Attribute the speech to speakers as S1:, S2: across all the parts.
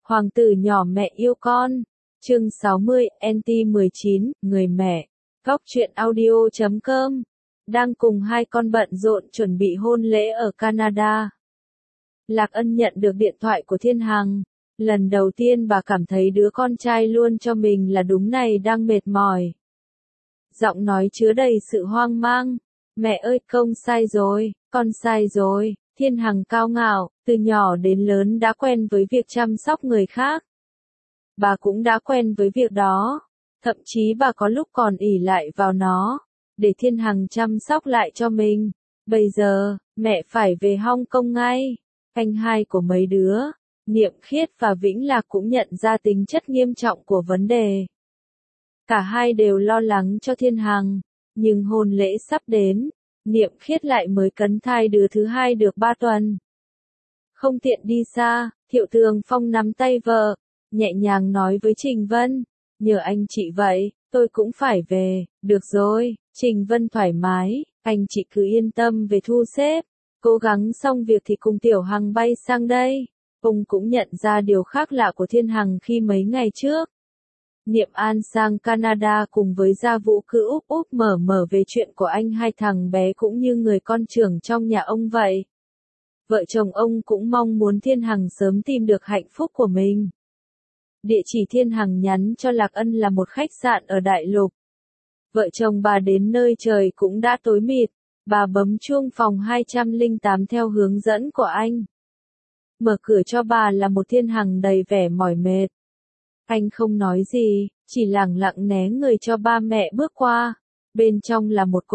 S1: Hoàng tử nhỏ mẹ yêu con. Chương 60, NT19, người mẹ. Góc truyện audio.com. Đang cùng hai con bận rộn chuẩn bị hôn lễ ở Canada. Lạc Ân nhận được điện thoại của Thiên Hằng. Lần đầu tiên bà cảm thấy đứa con trai luôn cho mình là đúng này đang mệt mỏi. Giọng nói chứa đầy sự hoang mang. Mẹ ơi, công sai rồi, con sai rồi. Thiên Hằng cao ngạo, từ nhỏ đến lớn đã quen với việc chăm sóc người khác. Bà cũng đã quen với việc đó. Thậm chí bà có lúc còn ỷ lại vào nó, để Thiên Hằng chăm sóc lại cho mình. Bây giờ, mẹ phải về Hong Kong ngay. Anh hai của mấy đứa, Niệm Khiết và Vĩnh Lạc cũng nhận ra tính chất nghiêm trọng của vấn đề. Cả hai đều lo lắng cho Thiên Hằng, nhưng hôn lễ sắp đến, Niệm Khiết lại mới cấn thai đứa thứ hai được 3 tuần. Không tiện đi xa, Thiệu Tường Phong nắm tay vợ, nhẹ nhàng nói với Trình Vân, nhờ anh chị vậy, tôi cũng phải về. Được rồi, Trình Vân thoải mái, anh chị cứ yên tâm về thu xếp, cố gắng xong việc thì cùng Tiểu Hằng bay sang đây. Ông cũng nhận ra điều khác lạ của Thiên Hằng khi mấy ngày trước. Niệm An sang Canada cùng với Gia Vũ cứ úp úp mở mở về chuyện của anh hai thằng bé cũng như người con trưởng trong nhà ông vậy. Vợ chồng ông cũng mong muốn Thiên Hằng sớm tìm được hạnh phúc của mình. Địa chỉ Thiên Hằng nhắn cho Lạc Ân là một khách sạn ở Đại Lục. Vợ chồng bà đến nơi trời cũng đã tối mịt, bà bấm chuông phòng 208 theo hướng dẫn của anh. Mở cửa cho bà là một Thiên Hằng đầy vẻ mỏi mệt. Anh không nói gì, chỉ lẳng lặng né người cho ba mẹ bước qua. Bên trong là một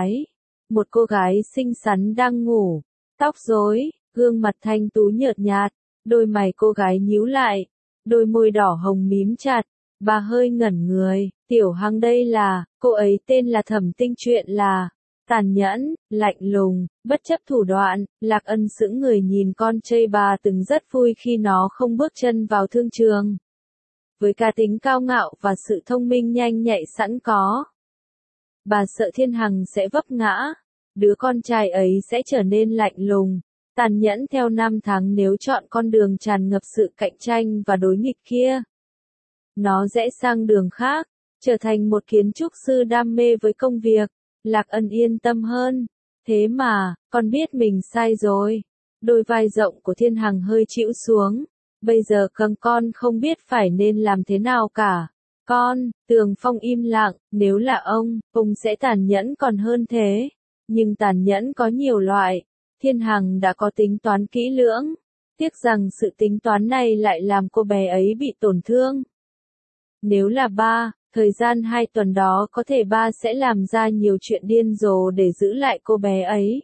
S1: cô gái xinh xắn đang ngủ, tóc rối, gương mặt thanh tú nhợt nhạt, đôi mày cô gái nhíu lại, đôi môi đỏ hồng mím chặt. Bà hơi ngẩn người, Tiểu Hằng đây là, cô ấy tên là Thẩm Tinh, chuyện là tàn nhẫn, lạnh lùng, bất chấp thủ đoạn. Lạc Ân sững người nhìn con trai bà từng rất vui khi nó không bước chân vào thương trường. Với cá tính cao ngạo và sự thông minh nhanh nhạy sẵn có, bà sợ Thiên Hằng sẽ vấp ngã. Đứa con trai ấy sẽ trở nên lạnh lùng, tàn nhẫn theo năm tháng nếu chọn con đường tràn ngập sự cạnh tranh và đối nghịch kia. Nó rẽ sang đường khác, trở thành một kiến trúc sư đam mê với công việc. Lạc Ân yên tâm hơn. Thế mà, con biết mình sai rồi. Đôi vai rộng của Thiên Hằng hơi chĩu xuống. Bây giờ con không biết phải nên làm thế nào cả. Tường Phong im lặng, nếu là ông sẽ tàn nhẫn còn hơn thế. Nhưng tàn nhẫn có nhiều loại. Thiên Hằng đã có tính toán kỹ lưỡng. Tiếc rằng sự tính toán này lại làm cô bé ấy bị tổn thương. Nếu là thời gian 2 tuần đó có thể ba sẽ làm ra nhiều chuyện điên rồ để giữ lại cô bé ấy.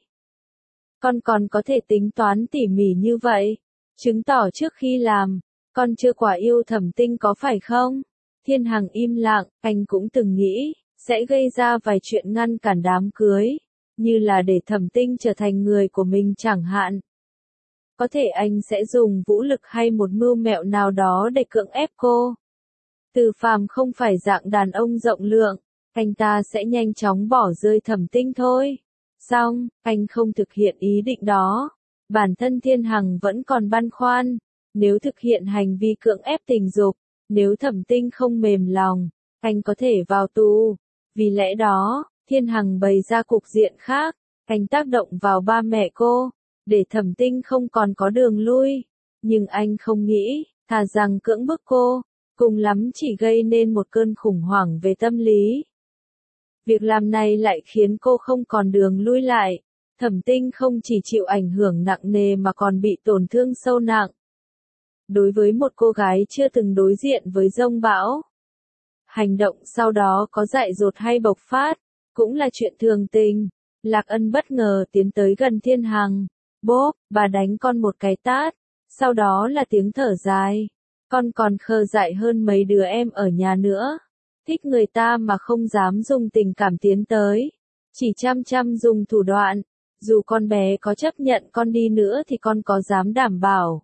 S1: Con còn có thể tính toán tỉ mỉ như vậy, chứng tỏ trước khi làm, con chưa quả yêu Thẩm Tinh có phải không? Thiên Hằng im lặng, anh cũng từng nghĩ, sẽ gây ra vài chuyện ngăn cản đám cưới, như là để Thẩm Tinh trở thành người của mình chẳng hạn. Có thể anh sẽ dùng vũ lực hay một mưu mẹo nào đó để cưỡng ép cô. Từ Phàm không phải dạng đàn ông rộng lượng, anh ta sẽ nhanh chóng bỏ rơi Thẩm Tinh thôi. Song, anh không thực hiện ý định đó. Bản thân Thiên Hằng vẫn còn băn khoăn, nếu thực hiện hành vi cưỡng ép tình dục, nếu Thẩm Tinh không mềm lòng, anh có thể vào tù. Vì lẽ đó, Thiên Hằng bày ra cục diện khác, anh tác động vào ba mẹ cô, để Thẩm Tinh không còn có đường lui. Nhưng anh không nghĩ, thà rằng cưỡng bức cô, cùng lắm chỉ gây nên một cơn khủng hoảng về tâm lý. Việc làm này lại khiến cô không còn đường lui lại. Thẩm Tinh không chỉ chịu ảnh hưởng nặng nề mà còn bị tổn thương sâu nặng. Đối với một cô gái chưa từng đối diện với dông bão, hành động sau đó có dại dột hay bộc phát, cũng là chuyện thường tình. Lạc Ân bất ngờ tiến tới gần Thiên Hằng. Bốp, bà đánh con một cái tát, sau đó là tiếng thở dài. Con còn khờ dại hơn mấy đứa em ở nhà nữa. Thích người ta mà không dám dùng tình cảm tiến tới, chỉ chăm dùng thủ đoạn. Dù con bé có chấp nhận con đi nữa thì con có dám đảm bảo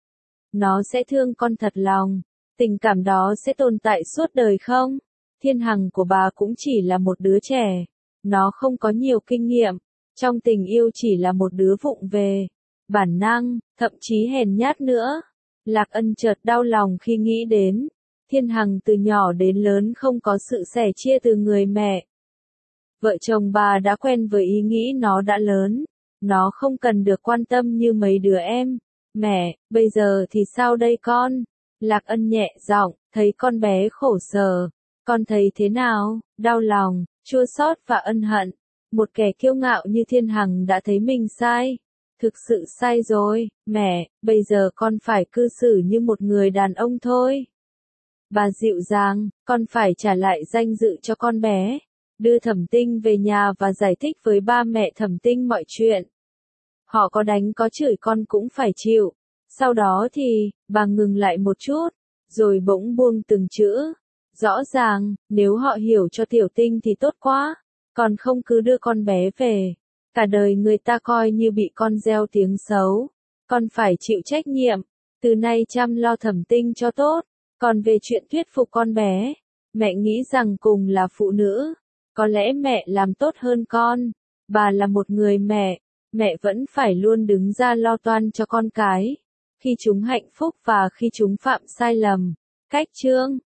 S1: nó sẽ thương con thật lòng, tình cảm đó sẽ tồn tại suốt đời không? Thiên Hằng của bà cũng chỉ là một đứa trẻ, nó không có nhiều kinh nghiệm, trong tình yêu chỉ là một đứa vụng về, bản năng, thậm chí hèn nhát nữa. Lạc Ân chợt đau lòng khi nghĩ đến, Thiên Hằng từ nhỏ đến lớn không có sự sẻ chia từ người mẹ. Vợ chồng bà đã quen với ý nghĩ nó đã lớn, nó không cần được quan tâm như mấy đứa em. Mẹ, bây giờ thì sao đây con? Lạc Ân nhẹ giọng, thấy con bé khổ sở. Con thấy thế nào? Đau lòng, chua xót và ân hận. Một kẻ kiêu ngạo như Thiên Hằng đã thấy mình sai. Thực sự sai rồi, mẹ, bây giờ con phải cư xử như một người đàn ông thôi. Bà dịu dàng, con phải trả lại danh dự cho con bé. Đưa Thẩm Tinh về nhà và giải thích với ba mẹ Thẩm Tinh mọi chuyện. Họ có đánh có chửi con cũng phải chịu. Sau đó thì, bà ngừng lại một chút, rồi bỗng buông từng chữ. Rõ ràng, nếu họ hiểu cho Tiểu Tinh thì tốt quá, còn không cứ đưa con bé về. Cả đời người ta coi như bị con gieo tiếng xấu. Con phải chịu trách nhiệm, từ nay chăm lo Thẩm Tinh cho tốt. Còn về chuyện thuyết phục con bé, mẹ nghĩ rằng cùng là phụ nữ, có lẽ mẹ làm tốt hơn con. Bà là một người mẹ, mẹ vẫn phải luôn đứng ra lo toan cho con cái, khi chúng hạnh phúc và khi chúng phạm sai lầm. Cách chương